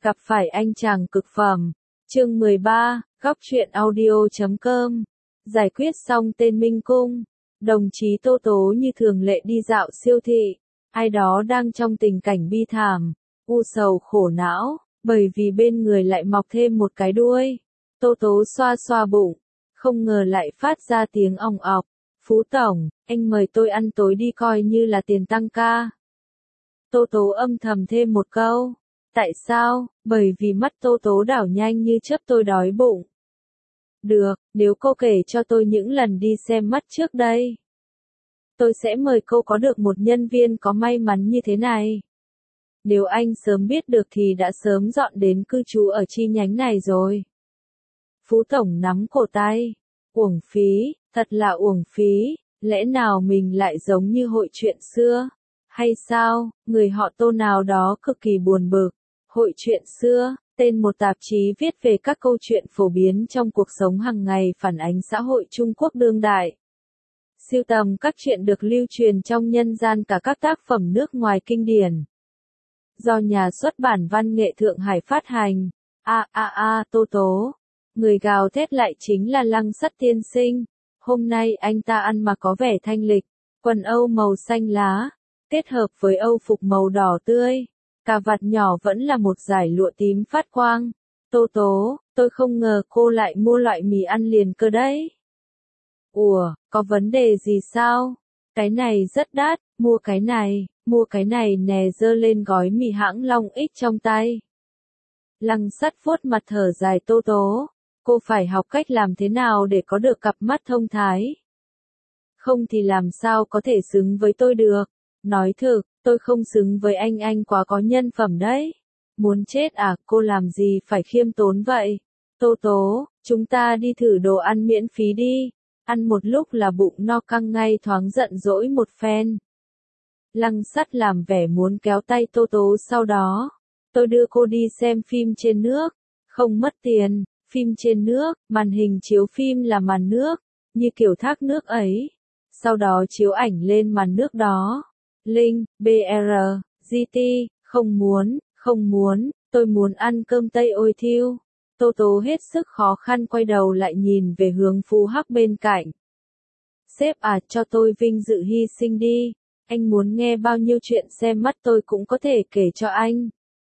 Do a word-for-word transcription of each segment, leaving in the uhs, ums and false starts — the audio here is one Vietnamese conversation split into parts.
Gặp phải anh chàng cực phẩm. Chương mười ba, góc truyện audio chấm com. Giải quyết xong tên Minh Cung, đồng chí Tô Tố như thường lệ đi dạo siêu thị. Ai đó đang trong tình cảnh bi thảm, u sầu khổ não, bởi vì bên người lại mọc thêm một cái đuôi. Tô Tố xoa xoa bụng, không ngờ lại phát ra tiếng ong ọc. Phú Tổng, anh mời tôi ăn tối đi coi như là tiền tăng ca. Tô Tố âm thầm thêm một câu. Tại sao? Bởi vì mắt Tô Tố đảo nhanh như chớp, tôi đói bụng. Được, nếu cô kể cho tôi những lần đi xem mắt trước đây, tôi sẽ mời cô có được một nhân viên có may mắn như thế này. Nếu anh sớm biết được thì đã sớm dọn đến cư trú ở chi nhánh này rồi. Phú Tổng nắm cổ tay. Uổng phí, thật là uổng phí, lẽ nào mình lại giống như hội chuyện xưa? Hay sao, người họ Tô nào đó cực kỳ buồn bực. Hội chuyện xưa, tên một tạp chí viết về các câu chuyện phổ biến trong cuộc sống hàng ngày phản ánh xã hội Trung Quốc đương đại. Sưu tầm các chuyện được lưu truyền trong nhân gian cả các tác phẩm nước ngoài kinh điển. Do nhà xuất bản Văn nghệ Thượng Hải phát hành. A a a Tô Tố. Người gào thét lại chính là Lăng Sắt tiên sinh. Hôm nay anh ta ăn mặc có vẻ thanh lịch, quần âu màu xanh lá, kết hợp với âu phục màu đỏ tươi. Cà vạt nhỏ vẫn là một dải lụa tím phát quang. Tô Tố, tôi không ngờ cô lại mua loại mì ăn liền cơ đấy. Ủa, có vấn đề gì sao? Cái này rất đắt, mua cái này, mua cái này nè, giơ lên gói mì hãng Long X trong tay. Lăng Sắt vuốt mặt thở dài. Tô Tố, cô phải học cách làm thế nào để có được cặp mắt thông thái. Không thì làm sao có thể xứng với tôi được. Nói thực, tôi không xứng với anh, anh quá có nhân phẩm đấy. Muốn chết à, cô làm gì phải khiêm tốn vậy? Tô Tố, chúng ta đi thử đồ ăn miễn phí đi. Ăn một lúc là bụng no căng ngay, thoáng giận dỗi một phen. Lăng Sắt làm vẻ muốn kéo tay Tô Tố, sau đó, tôi đưa cô đi xem phim trên nước. Không mất tiền, phim trên nước, màn hình chiếu phim là màn nước, như kiểu thác nước ấy. Sau đó chiếu ảnh lên màn nước đó. Linh, bê rờ, giê tê, không muốn, không muốn, tôi muốn ăn cơm Tây ôi thiêu. Tô Tố hết sức khó khăn quay đầu lại nhìn về hướng Phú Hắc bên cạnh. Sếp à, cho tôi vinh dự hy sinh đi, anh muốn nghe bao nhiêu chuyện xem mắt tôi cũng có thể kể cho anh.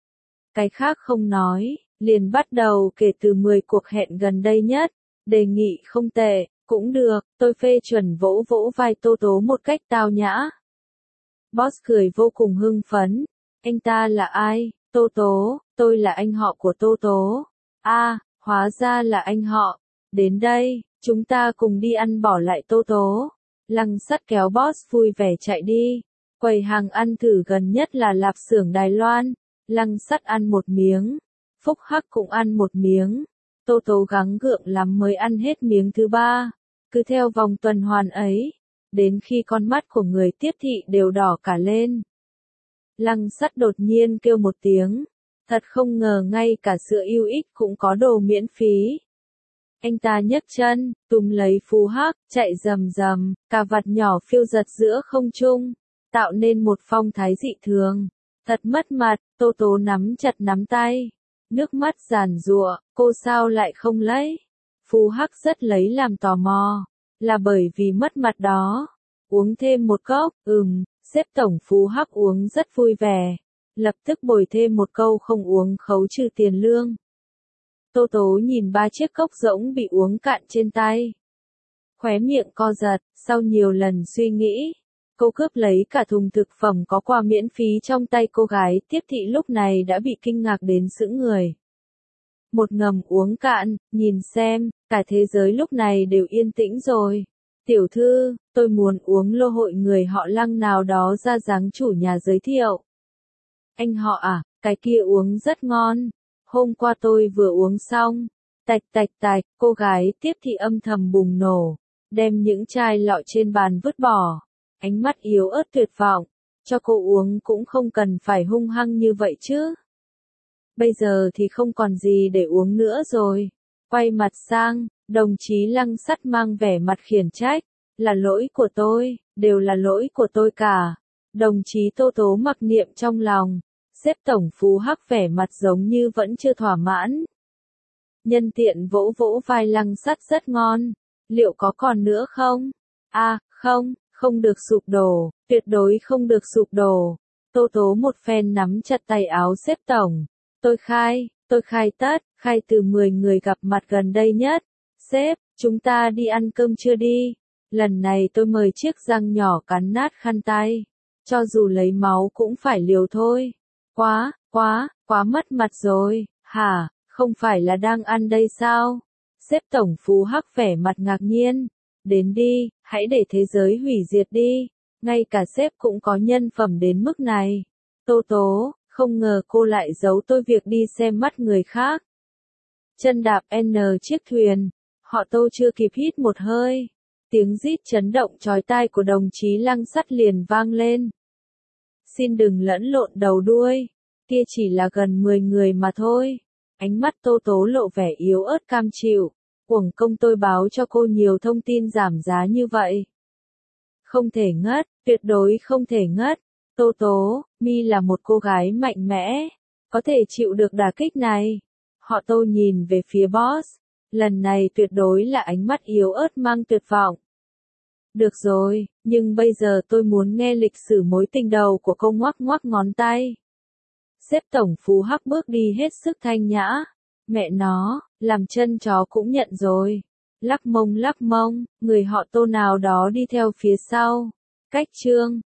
Cái khác không nói, liền bắt đầu kể từ mười cuộc hẹn gần đây nhất, đề nghị không tệ, cũng được, tôi phê chuẩn, vỗ vỗ vai Tô Tố một cách tao nhã. Boss cười vô cùng hưng phấn. Anh ta là ai? Tô Tố, tôi là anh họ của Tô Tố. A, à, hóa ra là anh họ. Đến đây, chúng ta cùng đi ăn, bỏ lại Tô Tố. Lăng Sắt kéo boss vui vẻ chạy đi. Quầy hàng ăn thử gần nhất là lạp xưởng Đài Loan. Lăng Sắt ăn một miếng. Phúc Hắc cũng ăn một miếng. Tô Tố gắng gượng lắm mới ăn hết miếng thứ ba. Cứ theo vòng tuần hoàn ấy, đến khi con mắt của người tiếp thị đều đỏ cả lên. Lăng Sắt đột nhiên kêu một tiếng. Thật không ngờ ngay cả sữa u ích cũng có đồ miễn phí. Anh ta nhấc chân, túm lấy Phú Hắc, chạy rầm rầm, cà vạt nhỏ phiêu giật giữa không trung, tạo nên một phong thái dị thường. Thật mất mặt. Tô Tố nắm chặt nắm tay, nước mắt giàn giụa, cô sao lại không lấy? Phú Hắc rất lấy làm tò mò. Là bởi vì mất mặt đó. Uống thêm một cốc, ừm, sếp tổng. Phú Hắc uống rất vui vẻ. Lập tức bồi thêm một câu, không uống khấu trừ tiền lương. Tô Tố nhìn ba chiếc cốc rỗng bị uống cạn trên tay. Khóe miệng co giật, sau nhiều lần suy nghĩ, cô cướp lấy cả thùng thực phẩm có quà miễn phí trong tay cô gái tiếp thị lúc này đã bị kinh ngạc đến sững người. Một ngầm uống cạn, nhìn xem, cả thế giới lúc này đều yên tĩnh rồi. Tiểu thư, tôi muốn uống lô hội người họ Lăng nào đó ra dáng chủ nhà giới thiệu. Anh họ à, cái kia uống rất ngon. Hôm qua tôi vừa uống xong. Tạch tạch tạch, cô gái tiếp thị âm thầm bùng nổ, đem những chai lọ trên bàn vứt bỏ. Ánh mắt yếu ớt tuyệt vọng. Cho cô uống cũng không cần phải hung hăng như vậy chứ. Bây giờ thì không còn gì để uống nữa rồi. Quay mặt sang, đồng chí Lăng Sắt mang vẻ mặt khiển trách. Là lỗi của tôi, đều là lỗi của tôi cả. Đồng chí Tô Tố mặc niệm trong lòng. Sếp tổng Phú Hắc vẻ mặt giống như vẫn chưa thỏa mãn. Nhân tiện vỗ vỗ vai Lăng Sắt rất ngon. Liệu có còn nữa không? À, không, không được sụp đổ, tuyệt đối không được sụp đổ. Tô Tố một phen nắm chặt tay áo sếp tổng. Tôi khai, tôi khai tất, khai từ mười người gặp mặt gần đây nhất. Sếp, chúng ta đi ăn cơm chưa đi? Lần này tôi mời chiếc răng nhỏ cắn nát khăn tay. Cho dù lấy máu cũng phải liều thôi. Quá, quá, quá mất mặt rồi, hả, không phải là đang ăn đây sao? Sếp tổng Phú Hắc vẻ mặt ngạc nhiên. Đến đi, hãy để thế giới hủy diệt đi. Ngay cả sếp cũng có nhân phẩm đến mức này. Tô Tố, không ngờ cô lại giấu tôi việc đi xem mắt người khác. Chân đạp N chiếc thuyền. Họ Tô chưa kịp hít một hơi. Tiếng rít chấn động chói tai của đồng chí Lăng Sắt liền vang lên. Xin đừng lẫn lộn đầu đuôi. Kia chỉ là gần mười người mà thôi. Ánh mắt Tô Tố lộ vẻ yếu ớt cam chịu. Uổng công tôi báo cho cô nhiều thông tin giảm giá như vậy. Không thể ngất, tuyệt đối không thể ngất. Tô Tố, mi là một cô gái mạnh mẽ. Có thể chịu được đả kích này. Họ Tô nhìn về phía boss. Lần này tuyệt đối là ánh mắt yếu ớt mang tuyệt vọng. Được rồi, nhưng bây giờ tôi muốn nghe lịch sử mối tình đầu của cô ngoắc ngoắc ngón tay. Sếp tổng Phú Hắc bước đi hết sức thanh nhã. Mẹ nó, làm chân chó cũng nhận rồi. Lắc mông lắc mông, người họ Tô nào đó đi theo phía sau. Cách chương.